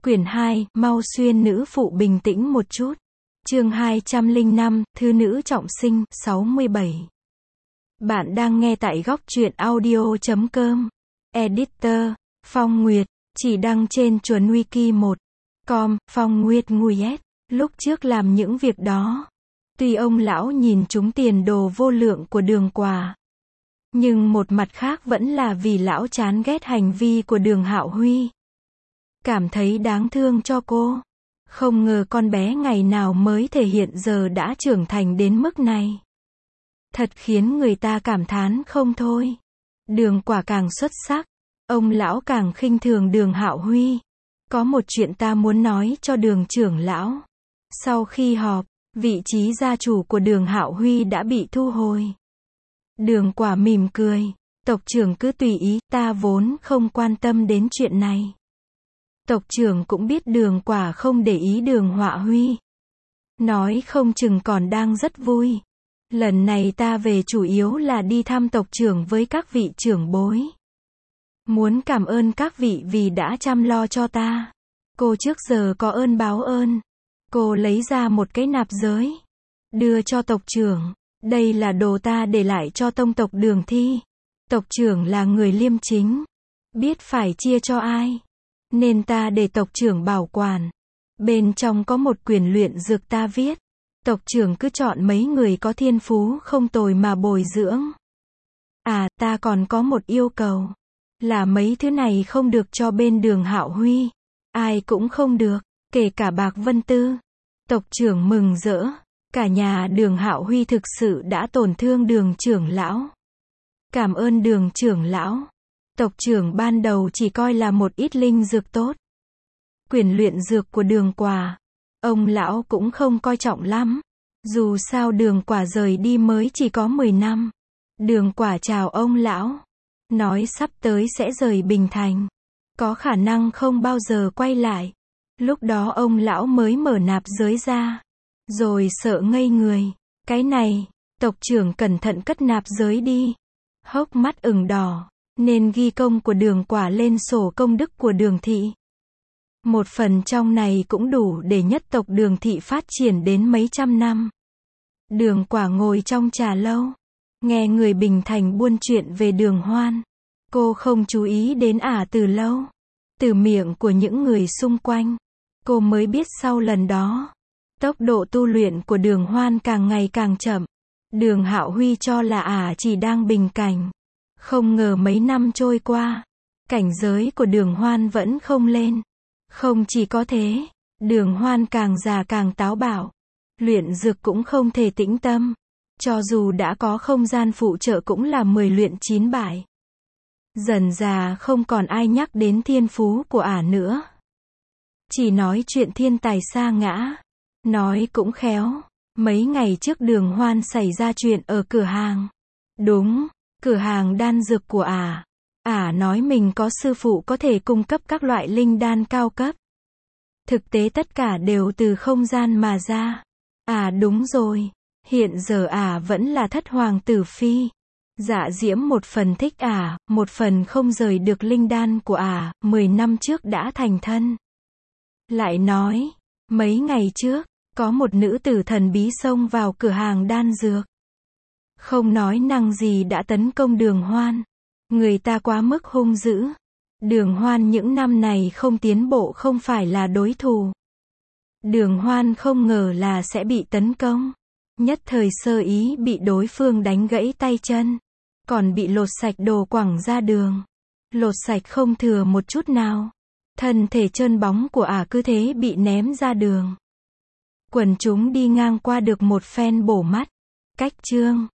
Quyển 2, mau xuyên nữ phụ bình tĩnh một chút. Chương 205, Thư nữ trọng sinh, 67. Bạn đang nghe tại góc truyện audio.com. Editor, Phong Nguyệt, chỉ đăng trên chuẩn wiki 1.com, Phong Nguyệt Nguyệt. Lúc trước làm những việc đó, tuy ông lão nhìn trúng tiền đồ vô lượng của Đường Quả, nhưng một mặt khác vẫn là vì lão chán ghét hành vi của Đường Hạo Huy. Cảm thấy đáng thương cho cô. Không ngờ con bé ngày nào mới thể hiện giờ đã trưởng thành đến mức này. Thật khiến người ta cảm thán không thôi. Đường Quả càng xuất sắc, ông lão càng khinh thường Đường Hạo Huy. Có một chuyện ta muốn nói cho Đường trưởng lão. Sau khi họp, vị trí gia chủ của Đường Hạo Huy đã bị thu hồi. Đường Quả mỉm cười. Tộc trưởng cứ tùy ý, ta vốn không quan tâm đến chuyện này. Tộc trưởng cũng biết Đường Quả không để ý Đường Hạo Huy. Nói không chừng còn đang rất vui. Lần này ta về chủ yếu là đi thăm tộc trưởng với các vị trưởng bối. Muốn cảm ơn các vị vì đã chăm lo cho ta. Cô trước giờ có ơn báo ơn. Cô lấy ra một cái nạp giới, đưa cho tộc trưởng. Đây là đồ ta để lại cho tông tộc Đường Thi. Tộc trưởng là người liêm chính, biết phải chia cho ai, nên ta để tộc trưởng bảo quản. Bên trong có một quyển luyện dược ta viết. Tộc trưởng cứ chọn mấy người có thiên phú không tồi mà bồi dưỡng. À, ta còn có một yêu cầu. Là mấy thứ này không được cho bên Đường Hạo Huy. Ai cũng không được, kể cả Bạc Vân Tư. Tộc trưởng mừng rỡ. Cả nhà Đường Hạo Huy thực sự đã tổn thương Đường trưởng lão. Cảm ơn Đường trưởng lão. Tộc trưởng ban đầu chỉ coi là một ít linh dược tốt. Quyển luyện dược của Đường Quả, ông lão cũng không coi trọng lắm. Dù sao Đường Quả rời đi mới chỉ có 10 năm. Đường Quả chào ông lão, nói sắp tới sẽ rời Bình Thành. Có khả năng không bao giờ quay lại. Lúc đó ông lão mới mở nạp giới ra. Rồi sợ ngây người. Cái này, tộc trưởng cẩn thận cất nạp giới đi. Hốc mắt ửng đỏ. Nên ghi công của Đường Quả lên sổ công đức của Đường Thị. Một phần trong này cũng đủ để nhất tộc Đường Thị phát triển đến mấy trăm năm. Đường Quả ngồi trong trà lâu, nghe người Bình Thành buôn chuyện về Đường Hoan. Cô không chú ý đến từ lâu. Từ miệng của những người xung quanh, cô mới biết sau lần đó, tốc độ tu luyện của Đường Hoan càng ngày càng chậm. Đường Hạo Huy cho là chỉ đang bình cảnh. Không ngờ mấy năm trôi qua, cảnh giới của Đường Hoan vẫn không lên. Không chỉ có thế, Đường Hoan càng già càng táo bạo. Luyện dược cũng không thể tĩnh tâm. Cho dù đã có không gian phụ trợ cũng là 10 luyện 9 bại. Dần già không còn ai nhắc đến thiên phú của nữa. Chỉ nói chuyện thiên tài sa ngã. Nói cũng khéo, mấy ngày trước Đường Hoan xảy ra chuyện ở cửa hàng. Đúng, cửa hàng đan dược của nói mình có sư phụ có thể cung cấp các loại linh đan cao cấp. Thực tế tất cả đều từ không gian mà ra. Đúng rồi, hiện giờ vẫn là thất hoàng tử phi. Dạ Diễm một phần thích một phần không rời được linh đan của 10 năm trước đã thành thân. Lại nói, mấy ngày trước, có một nữ tử thần bí xông vào cửa hàng đan dược. Không nói năng gì đã tấn công Đường Hoan. Người ta quá mức hung dữ. Đường Hoan những năm này không tiến bộ không phải là đối thủ. Đường Hoan không ngờ là sẽ bị tấn công. Nhất thời sơ ý bị đối phương đánh gãy tay chân. Còn bị lột sạch đồ quẳng ra đường. Lột sạch không thừa một chút nào. Thân thể trơn bóng của cứ thế bị ném ra đường. Quần chúng đi ngang qua được một phen bổ mắt. Cách chương